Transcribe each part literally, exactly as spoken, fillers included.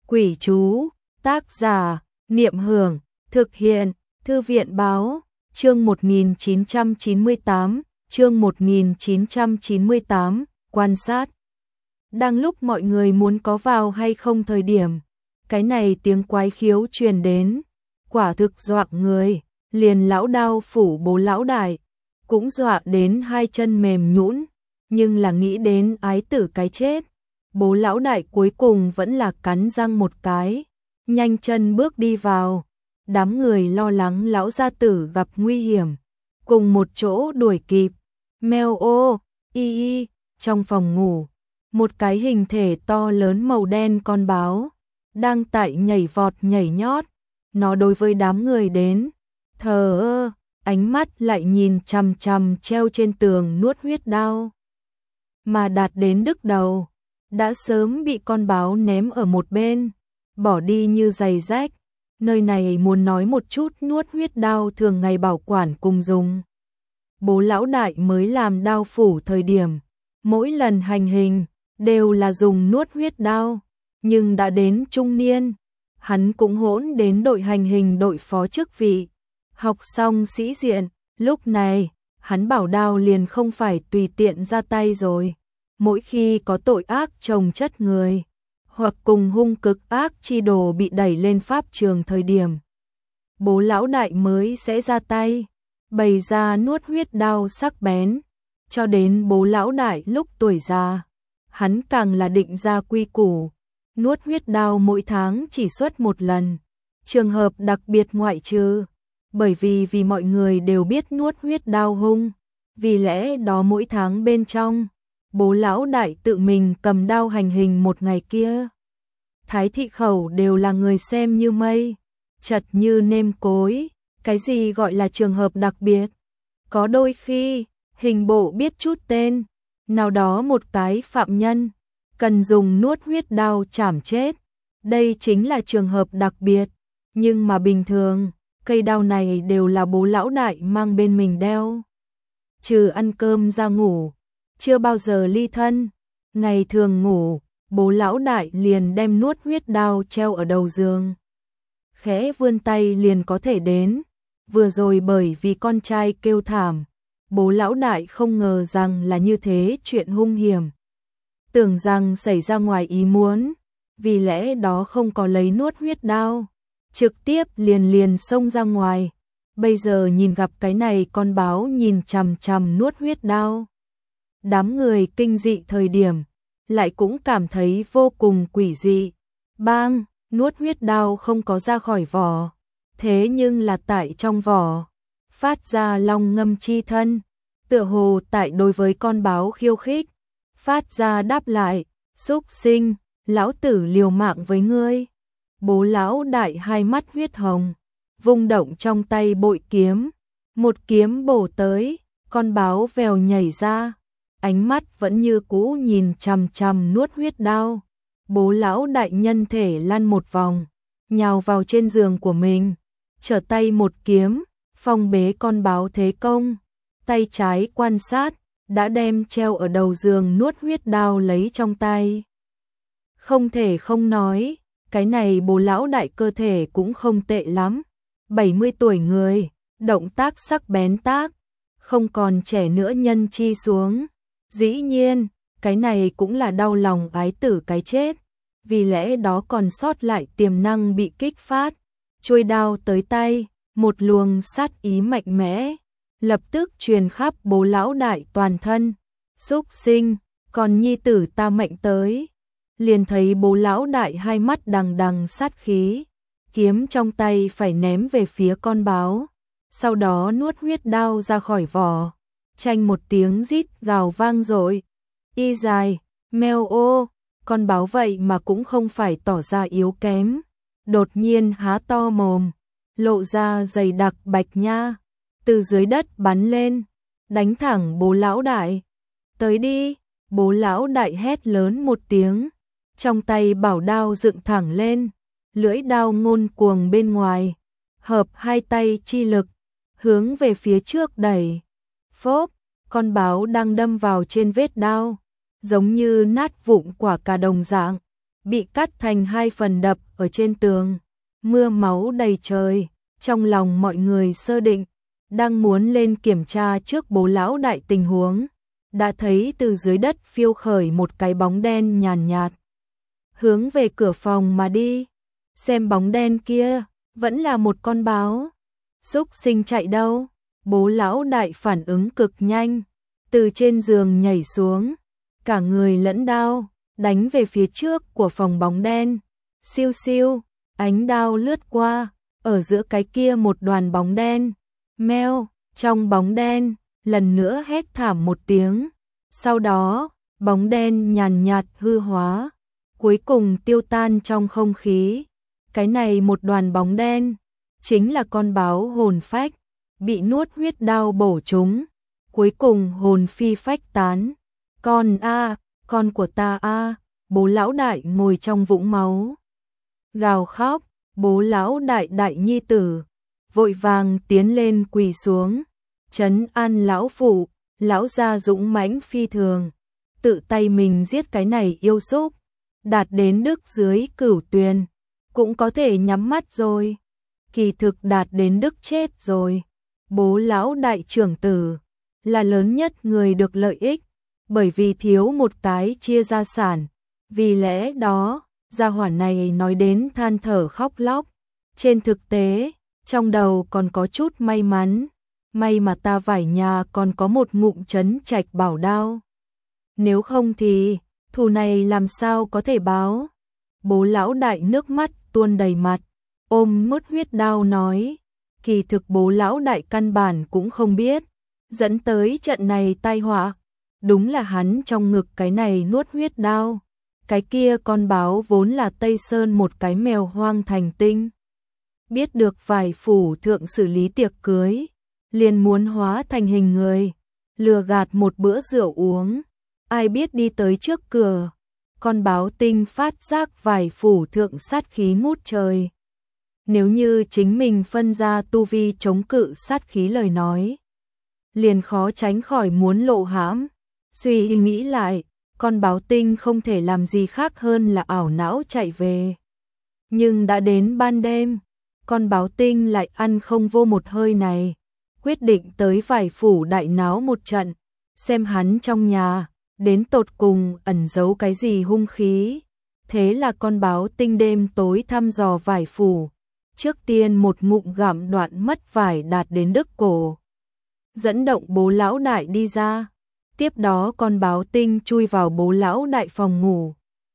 Quỷ chú, tác giả, Niệm Hưởng, thực hiện, Thư viện báo, chương một nghìn chín trăm chín mươi tám, chương một nghìn chín trăm chín mươi tám, quan sát. Đang lúc mọi người muốn có vào hay không thời điểm, cái này tiếng quái khiếu truyền đến, quả thực dọa người, liền lão Đao phủ Bố lão đại, cũng dọa đến hai chân mềm nhũn, nhưng là nghĩ đến ái tử cái chết. Bố lão đại cuối cùng vẫn là cắn răng một cái, nhanh chân bước đi vào. Đám người lo lắng lão gia tử gặp nguy hiểm, cùng một chỗ đuổi kịp. Meo ô, y y, trong phòng ngủ, một cái hình thể to lớn màu đen con báo, đang tại nhảy vọt nhảy nhót. Nó đối với đám người đến, thờ ơ, ánh mắt lại nhìn chằm chằm treo trên tường nuốt huyết đao. Mà đạt đến đứt đầu, đã sớm bị con báo ném ở một bên, bỏ đi như giày rách. Nơi này muốn nói một chút nuốt huyết đao thường ngày bảo quản cùng dùng. Bố lão đại mới làm đao phủ thời điểm, mỗi lần hành hình đều là dùng nuốt huyết đao, nhưng đã đến trung niên, hắn cũng hỗn đến đội hành hình đội phó chức vị, học xong sĩ diện, lúc này, hắn bảo đao liền không phải tùy tiện ra tay rồi. Mỗi khi có tội ác chồng chất người, hoặc cùng hung cực ác chi đồ bị đẩy lên pháp trường thời điểm, bố lão đại mới sẽ ra tay, bày ra nuốt huyết đao sắc bén. Cho đến bố lão đại lúc tuổi già, hắn càng là định ra quy củ, nuốt huyết đao mỗi tháng chỉ xuất một lần, trường hợp đặc biệt ngoại trừ, bởi vì vì mọi người đều biết nuốt huyết đao hung, vì lẽ đó mỗi tháng bên trong, bố lão đại tự mình cầm đao hành hình một ngày kia. Thái thị khẩu đều là người xem như mây, chật như nêm cối. Cái gì gọi là trường hợp đặc biệt? Có đôi khi, hình bộ biết chút tên, nào đó một cái phạm nhân, cần dùng nuốt huyết đao chảm chết. Đây chính là trường hợp đặc biệt, nhưng mà bình thường, cây đao này đều là bố lão đại mang bên mình đeo. Trừ ăn cơm ra ngủ, chưa bao giờ ly thân, ngày thường ngủ, bố lão đại liền đem nuốt huyết đao treo ở đầu giường. Khẽ vươn tay liền có thể đến, vừa rồi bởi vì con trai kêu thảm, bố lão đại không ngờ rằng là như thế chuyện hung hiểm. Tưởng rằng xảy ra ngoài ý muốn, vì lẽ đó không có lấy nuốt huyết đao, trực tiếp liền liền xông ra ngoài. Bây giờ nhìn gặp cái này con báo nhìn chằm chằm nuốt huyết đao. Đám người kinh dị thời điểm, lại cũng cảm thấy vô cùng quỷ dị. Bang, nuốt huyết đao không có ra khỏi vỏ, thế nhưng là tại trong vỏ, phát ra long ngâm chi thân, tựa hồ tại đối với con báo khiêu khích, phát ra đáp lại, xúc sinh, lão tử liều mạng với ngươi. Bố lão đại hai mắt huyết hồng, vung động trong tay bội kiếm, một kiếm bổ tới, con báo vèo nhảy ra, ánh mắt vẫn như cũ nhìn chằm chằm nuốt huyết đao. Bố lão đại nhân thể lăn một vòng, nhào vào trên giường của mình, trở tay một kiếm, phong bế con báo thế công, tay trái quan sát, đã đem treo ở đầu giường nuốt huyết đao lấy trong tay. Không thể không nói, cái này bố lão đại cơ thể cũng không tệ lắm, bảy mươi tuổi người, động tác sắc bén tác, không còn trẻ nữa nhân chi xuống. Dĩ nhiên, cái này cũng là đau lòng ái tử cái chết, vì lẽ đó còn sót lại tiềm năng bị kích phát. Chuôi đao tới tay, một luồng sát ý mạnh mẽ, lập tức truyền khắp bố lão đại toàn thân. Xúc sinh, còn nhi tử ta mệnh tới. Liền thấy bố lão đại hai mắt đằng đằng sát khí, kiếm trong tay phải ném về phía con báo, sau đó nuốt huyết đao ra khỏi vỏ. Chanh một tiếng rít gào vang dội. Y dài, meo ô, con báo vậy mà cũng không phải tỏ ra yếu kém. Đột nhiên há to mồm, lộ ra dày đặc bạch nha, từ dưới đất bắn lên, đánh thẳng bố lão đại. Tới đi, bố lão đại hét lớn một tiếng, trong tay bảo đao dựng thẳng lên, lưỡi đao ngôn cuồng bên ngoài, hợp hai tay chi lực, hướng về phía trước đẩy. Phốp, con báo đang đâm vào trên vết đao, giống như nát vụn quả cà đồng dạng, bị cắt thành hai phần đập ở trên tường, mưa máu đầy trời. Trong lòng mọi người sơ định, đang muốn lên kiểm tra trước Bố lão đại tình huống, đã thấy từ dưới đất phiêu khởi một cái bóng đen nhàn nhạt, hướng về cửa phòng mà đi. Xem bóng đen kia, vẫn là một con báo. Súc sinh chạy đâu? Bố lão đại phản ứng cực nhanh, từ trên giường nhảy xuống, cả người lẫn đao, đánh về phía trước của phòng bóng đen. Siêu siêu, ánh đao lướt qua, ở giữa cái kia một đoàn bóng đen. Meo, trong bóng đen, lần nữa hét thảm một tiếng. Sau đó, bóng đen nhàn nhạt hư hóa, cuối cùng tiêu tan trong không khí. Cái này một đoàn bóng đen, chính là con báo hồn phách, bị nuốt huyết đao bổ trúng, cuối cùng hồn phi phách tán. Con a, con của ta a, Bố lão đại ngồi trong vũng máu, gào khóc. Bố lão đại đại nhi tử vội vàng tiến lên quỳ xuống, trấn an lão phụ. Lão gia dũng mãnh phi thường, tự tay mình giết cái này yêu súc, đạt đến đức dưới cửu tuyền, cũng có thể nhắm mắt rồi. Kỳ thực đạt đến đức chết rồi. Bố lão đại trưởng tử là lớn nhất người được lợi ích, bởi vì thiếu một cái chia gia sản. Vì lẽ đó, gia hỏa này nói đến than thở khóc lóc. Trên thực tế, trong đầu còn có chút may mắn. May mà ta vải nhà còn có một ngụm trấn trạch bảo đao. Nếu không thì, thù này làm sao có thể báo. Bố lão đại nước mắt tuôn đầy mặt, ôm mút huyết đao nói. Kỳ thực bố lão đại căn bản cũng không biết, dẫn tới trận này tai họa. Đúng là hắn trong ngực cái này nuốt huyết đao. Cái kia con báo vốn là Tây Sơn một cái mèo hoang thành tinh. Biết được vài phủ thượng xử lý tiệc cưới, liền muốn hóa thành hình người, lừa gạt một bữa rượu uống. Ai biết đi tới trước cửa, con báo tinh phát giác vài phủ thượng sát khí ngút trời. Nếu như chính mình phân ra tu vi chống cự sát khí lời nói, liền khó tránh khỏi muốn lộ hãm. Suy nghĩ lại, con báo tinh không thể làm gì khác hơn là ảo não chạy về. Nhưng đã đến ban đêm, con báo tinh lại ăn không vô một hơi này, quyết định tới vài phủ đại náo một trận, xem hắn trong nhà đến tột cùng ẩn giấu cái gì hung khí. Thế là con báo tinh đêm tối thăm dò vài phủ, trước tiên một ngụm gặm đoạn mất vải đạt đến đứt cổ, dẫn động bố lão đại đi ra. Tiếp đó con báo tinh chui vào bố lão đại phòng ngủ.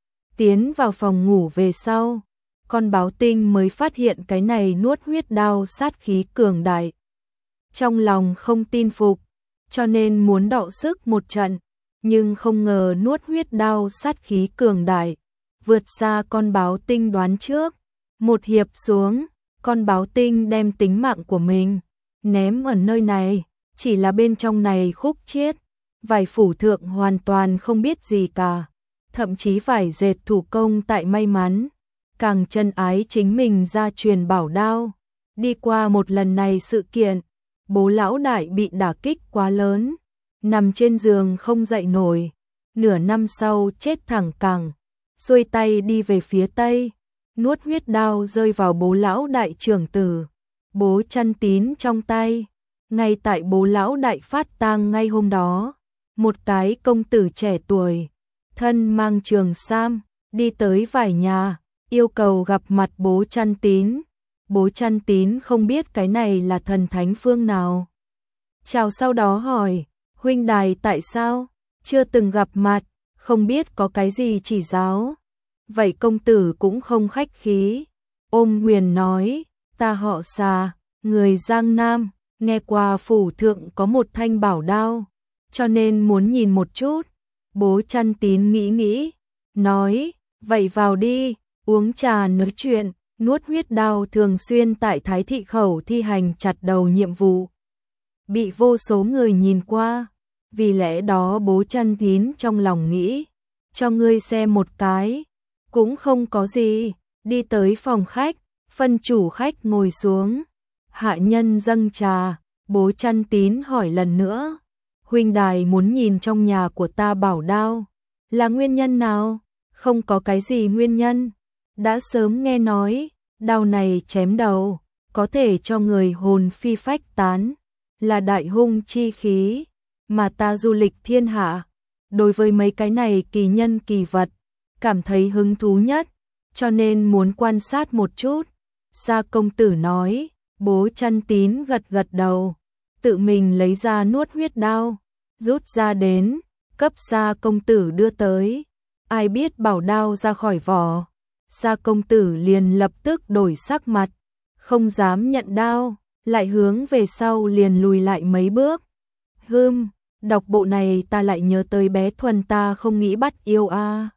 Tiến vào phòng ngủ về sau, con báo tinh mới phát hiện cái này nuốt huyết đao sát khí cường đại. Trong lòng không tin phục, cho nên muốn đọ sức một trận, nhưng không ngờ nuốt huyết đao sát khí cường đại, vượt xa con báo tinh đoán trước. Một hiệp xuống, con báo tinh đem tính mạng của mình ném ở nơi này, chỉ là bên trong này khúc chiết. Vài phủ thượng hoàn toàn không biết gì cả, thậm chí phải dệt thủ công tại may mắn, càng chân ái chính mình ra truyền bảo đao. Đi qua một lần này sự kiện, bố lão đại bị đả kích quá lớn, nằm trên giường không dậy nổi, nửa năm sau chết thẳng cẳng, xuôi tay đi về phía tây, nuốt huyết đao rơi vào bố lão đại trưởng tử, bố Chăn Tín trong tay. Ngay tại bố lão đại phát tang ngay hôm đó, một cái công tử trẻ tuổi, thân mang trường sam, đi tới vài nhà, yêu cầu gặp mặt bố Chăn Tín. Bố Chăn Tín không biết cái này là thần thánh phương nào. Chào sau đó hỏi, huynh đài tại sao chưa từng gặp mặt, không biết có cái gì chỉ giáo. Vậy công tử cũng không khách khí, ôm quyền nói, ta họ Xà, người Giang Nam, nghe qua phủ thượng có một thanh bảo đao, cho nên muốn nhìn một chút. Bố Chăn Tín nghĩ nghĩ, nói, vậy vào đi, uống trà nói chuyện. Nuốt huyết đao thường xuyên tại Thái Thị Khẩu thi hành chặt đầu nhiệm vụ, bị vô số người nhìn qua. Vì lẽ đó bố Chăn Tín trong lòng nghĩ, cho ngươi xem một cái, cũng không có gì. Đi tới phòng khách, phân chủ khách ngồi xuống, hạ nhân dâng trà. Bố Chăn Tín hỏi lần nữa, huynh đài muốn nhìn trong nhà của ta bảo đao, là nguyên nhân nào? không có cái gì nguyên nhân. Đã sớm nghe nói, đao này chém đầu, có thể cho người hồn phi phách tán, là đại hung chi khí, mà ta du lịch thiên hạ. Đối với mấy cái này kỳ nhân kỳ vật, cảm thấy hứng thú nhất, cho nên muốn quan sát một chút. Gia công tử nói, Bố Chăn Tín gật gật đầu, tự mình lấy ra nuốt huyết đao, rút ra đến, cấp Gia công tử đưa tới. Ai biết bảo đao ra khỏi vỏ, Gia công tử liền lập tức đổi sắc mặt, không dám nhận đao, lại hướng về sau liền lùi lại mấy bước. Hừm, đọc bộ này ta lại nhớ tới bé Thuần ta không nghĩ bắt yêu a. À.